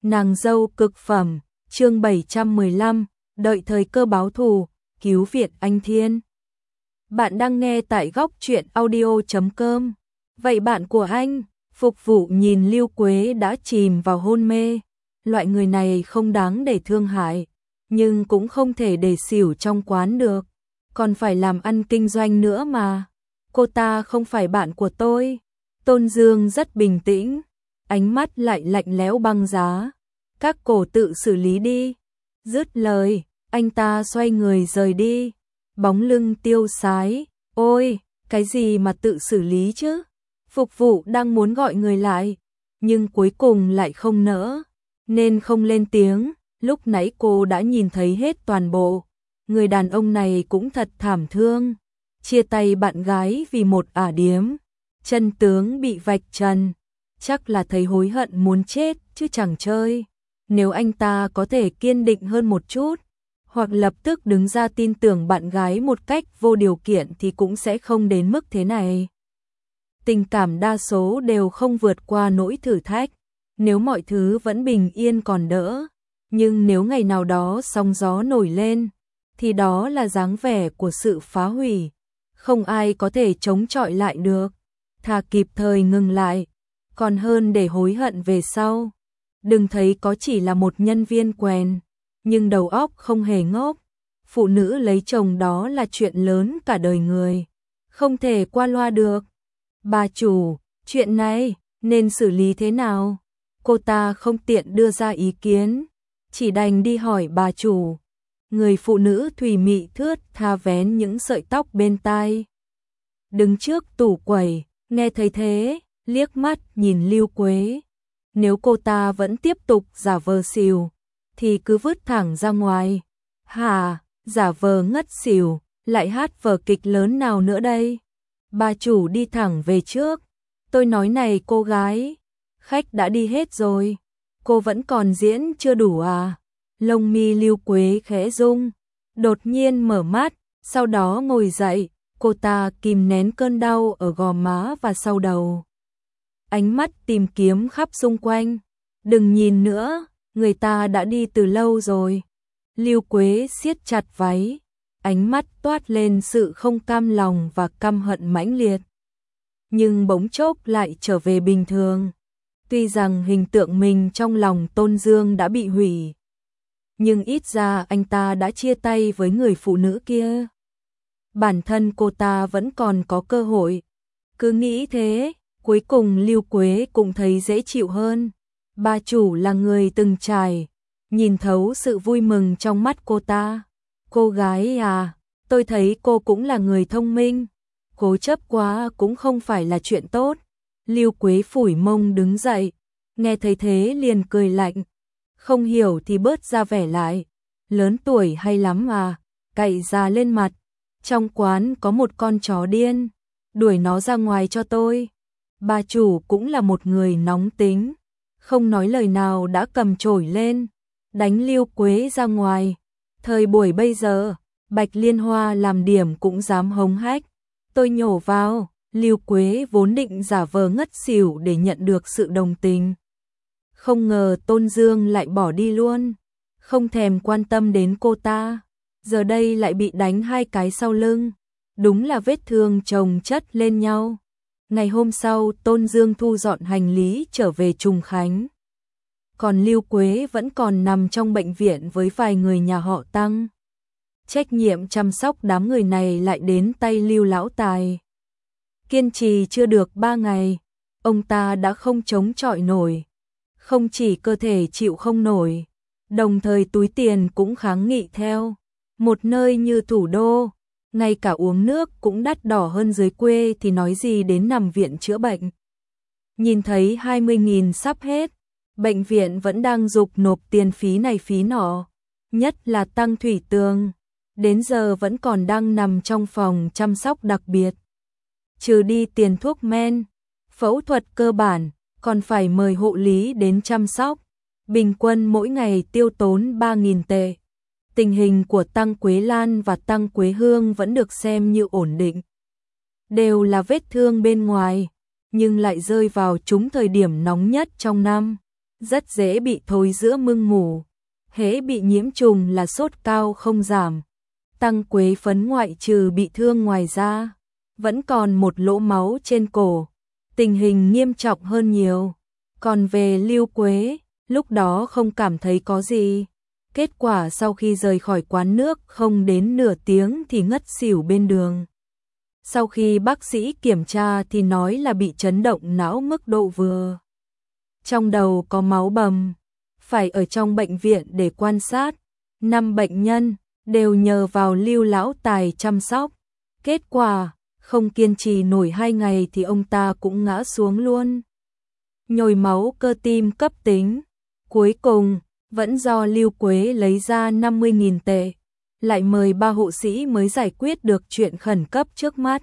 Nàng dâu cực phẩm, chương 715, đợi thời cơ báo thù, cứu viện anh Thiên. Bạn đang nghe tại góc truyện audio.com. Vậy bạn của anh, phục vụ nhìn Lưu Quế đã chìm vào hôn mê. Loại người này không đáng để thương hại, nhưng cũng không thể để xỉu trong quán được. Còn phải làm ăn kinh doanh nữa mà. Cô ta không phải bạn của tôi. Tôn Dương rất bình tĩnh, ánh mắt lại lạnh lẽo băng giá. Các cổ tự xử lý đi. Dứt lời, anh ta xoay người rời đi. Bóng lưng tiêu sái. Ôi, cái gì mà tự xử lý chứ? Phục vụ đang muốn gọi người lại, nhưng cuối cùng lại không nỡ, nên không lên tiếng. Lúc nãy cô đã nhìn thấy hết toàn bộ. Người đàn ông này cũng thật thảm thương. Chia tay bạn gái vì một ả điếm. Chân tướng bị vạch trần. Chắc là thấy hối hận muốn chết chứ chẳng chơi. Nếu anh ta có thể kiên định hơn một chút, hoặc lập tức đứng ra tin tưởng bạn gái một cách vô điều kiện thì cũng sẽ không đến mức thế này. Tình cảm đa số đều không vượt qua nỗi thử thách. Nếu mọi thứ vẫn bình yên còn đỡ, nhưng nếu ngày nào đó sóng gió nổi lên, thì đó là dáng vẻ của sự phá hủy. Không ai có thể chống chọi lại được. Thà kịp thời ngừng lại, còn hơn để hối hận về sau. Đừng thấy có chỉ là một nhân viên quèn, nhưng đầu óc không hề ngốc. Phụ nữ lấy chồng đó là chuyện lớn cả đời người, không thể qua loa được. Bà chủ, chuyện này nên xử lý thế nào? Cô ta không tiện đưa ra ý kiến, chỉ đành đi hỏi bà chủ. Người phụ nữ thùy mị thướt tha vén những sợi tóc bên tai, đứng trước tủ quầy, nghe thấy thế, liếc mắt nhìn Lưu Quế. Nếu cô ta vẫn tiếp tục giả vờ xỉu, thì cứ vứt thẳng ra ngoài. Hả, giả vờ ngất xỉu, lại hát vở kịch lớn nào nữa đây? Bà chủ đi thẳng về trước. Tôi nói này cô gái, khách đã đi hết rồi, cô vẫn còn diễn chưa đủ à? Lông mi Lưu Quế khẽ rung, đột nhiên mở mắt, sau đó ngồi dậy. Cô ta kìm nén cơn đau ở gò má và sau đầu. Ánh mắt tìm kiếm khắp xung quanh. Đừng nhìn nữa, người ta đã đi từ lâu rồi. Lưu Quế siết chặt váy, ánh mắt toát lên sự không cam lòng và căm hận mãnh liệt. Nhưng bỗng chốc lại trở về bình thường. Tuy rằng hình tượng mình trong lòng Tôn Dương đã bị hủy, nhưng ít ra anh ta đã chia tay với người phụ nữ kia. Bản thân cô ta vẫn còn có cơ hội. Cứ nghĩ thế, cuối cùng Lưu Quế cũng thấy dễ chịu hơn. Bà chủ là người từng trải, nhìn thấu sự vui mừng trong mắt cô ta. Cô gái à, tôi thấy cô cũng là người thông minh. Cố chấp quá cũng không phải là chuyện tốt. Lưu Quế phủi mông đứng dậy, nghe thấy thế liền cười lạnh. Không hiểu thì bớt ra vẻ lại. Lớn tuổi hay lắm à, cậy già lên mặt. Trong quán có một con chó điên, đuổi nó ra ngoài cho tôi. Bà chủ cũng là một người nóng tính, không nói lời nào đã cầm chổi lên, đánh Lưu Quế ra ngoài. Thời buổi bây giờ, Bạch Liên Hoa làm điểm cũng dám hống hách. Tôi nhổ vào. Lưu Quế vốn định giả vờ ngất xỉu để nhận được sự đồng tình. Không ngờ Tôn Dương lại bỏ đi luôn, không thèm quan tâm đến cô ta. Giờ đây lại bị đánh 2 cái sau lưng. Đúng là vết thương chồng chất lên nhau. Ngày hôm sau, Tôn Dương thu dọn hành lý trở về Trùng Khánh. Còn Lưu Quế vẫn còn nằm trong bệnh viện với vài người nhà họ Tăng. Trách nhiệm chăm sóc đám người này lại đến tay Lưu Lão Tài. Kiên trì chưa được 3 ngày, ông ta đã không chống chọi nổi. Không chỉ cơ thể chịu không nổi, đồng thời túi tiền cũng kháng nghị theo. Một nơi như thủ đô, ngay cả uống nước cũng đắt đỏ hơn dưới quê thì nói gì đến nằm viện chữa bệnh. Nhìn thấy 20.000 sắp hết, bệnh viện vẫn đang giục nộp tiền phí này phí nọ. Nhất là Tăng Thủy Tường, đến giờ vẫn còn đang nằm trong phòng chăm sóc đặc biệt. Trừ đi tiền thuốc men, phẫu thuật cơ bản, còn phải mời hộ lý đến chăm sóc. Bình quân mỗi ngày tiêu tốn 3.000 tệ. Tình hình của Tăng Quế Lan và Tăng Quế Hương vẫn được xem như ổn định. Đều là vết thương bên ngoài, nhưng lại rơi vào trúng thời điểm nóng nhất trong năm. rất dễ bị thối giữa mưng mủ. Hễ bị nhiễm trùng là sốt cao không giảm. Tăng Quế Phấn ngoại trừ bị thương ngoài ra, vẫn còn một lỗ máu trên cổ, tình hình nghiêm trọng hơn nhiều. Còn về Lưu Quế, lúc đó không cảm thấy có gì. Kết quả sau khi rời khỏi quán nước không đến nửa tiếng thì ngất xỉu bên đường. Sau khi bác sĩ kiểm tra thì nói là bị chấn động não mức độ vừa. Trong đầu có máu bầm, phải ở trong bệnh viện để quan sát. 5 bệnh nhân đều nhờ vào Lưu lão tài chăm sóc. Kết quả, không kiên trì nổi 2 ngày thì ông ta cũng ngã xuống luôn. Nhồi máu cơ tim cấp tính. Cuối cùng, vẫn do Lưu Quế lấy ra 50.000 tệ, lại mời 3 hộ sĩ mới giải quyết được chuyện khẩn cấp trước mắt.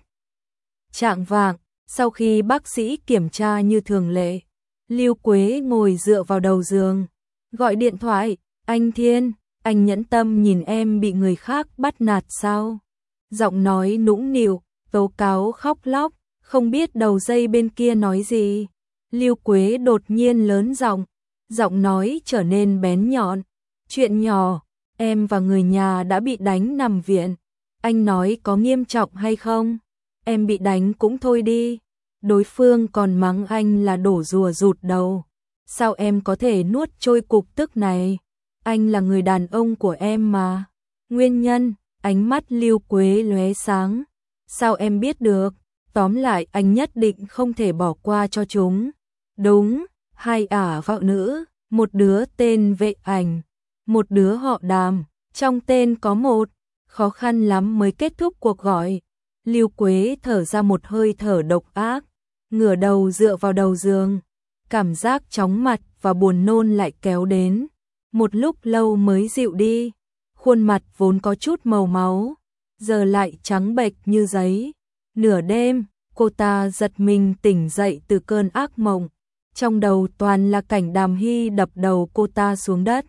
Chạng vạng, sau khi bác sĩ kiểm tra như thường lệ, Lưu Quế ngồi dựa vào đầu giường, gọi điện thoại, anh Thiên, anh nhẫn tâm nhìn em bị người khác bắt nạt sao? Giọng nói nũng nịu, tố cáo khóc lóc, không biết đầu dây bên kia nói gì. Lưu Quế đột nhiên lớn giọng nói trở nên bén nhọn. Chuyện nhỏ, em và người nhà đã bị đánh nằm viện. Anh nói có nghiêm trọng hay không? Em bị đánh cũng thôi đi. Đối phương còn mắng anh là đổ rùa rụt đầu. Sao em có thể nuốt trôi cục tức này? Anh là người đàn ông của em mà. Nguyên nhân, ánh mắt Lưu Quế lóe sáng. Sao em biết được? Tóm lại anh nhất định không thể bỏ qua cho chúng. Đúng, 2 ả vạo nữ, một đứa tên Vệ Ảnh, một đứa họ Đàm, trong tên có một, khó khăn lắm mới kết thúc cuộc gọi. Lưu Quế thở ra một hơi thở độc ác, ngửa đầu dựa vào đầu giường, cảm giác chóng mặt và buồn nôn lại kéo đến. Một lúc lâu mới dịu đi, khuôn mặt vốn có chút màu máu, giờ lại trắng bệch như giấy. Nửa đêm, cô ta giật mình tỉnh dậy từ cơn ác mộng. Trong đầu toàn là cảnh Đàm Hy đập đầu cô ta xuống đất.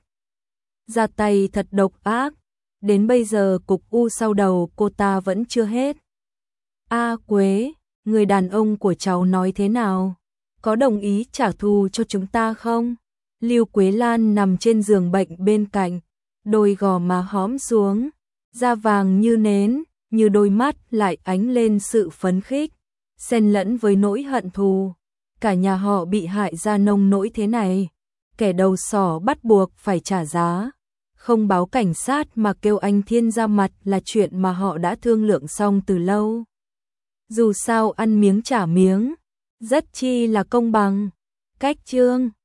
Ra tay thật độc ác, đến bây giờ cục u sau đầu cô ta vẫn chưa hết. A Quế, người đàn ông của cháu nói thế nào? Có đồng ý trả thù cho chúng ta không? Lưu Quế Lan nằm trên giường bệnh bên cạnh, đôi gò má hõm xuống, da vàng như nến, như đôi mắt lại ánh lên sự phấn khích, xen lẫn với nỗi hận thù. Cả nhà họ bị hại ra nông nỗi thế này, kẻ đầu sỏ bắt buộc phải trả giá. Không báo cảnh sát mà kêu anh Thiên ra mặt là chuyện mà họ đã thương lượng xong từ lâu. Dù sao ăn miếng trả miếng, rất chi là công bằng. Cách chương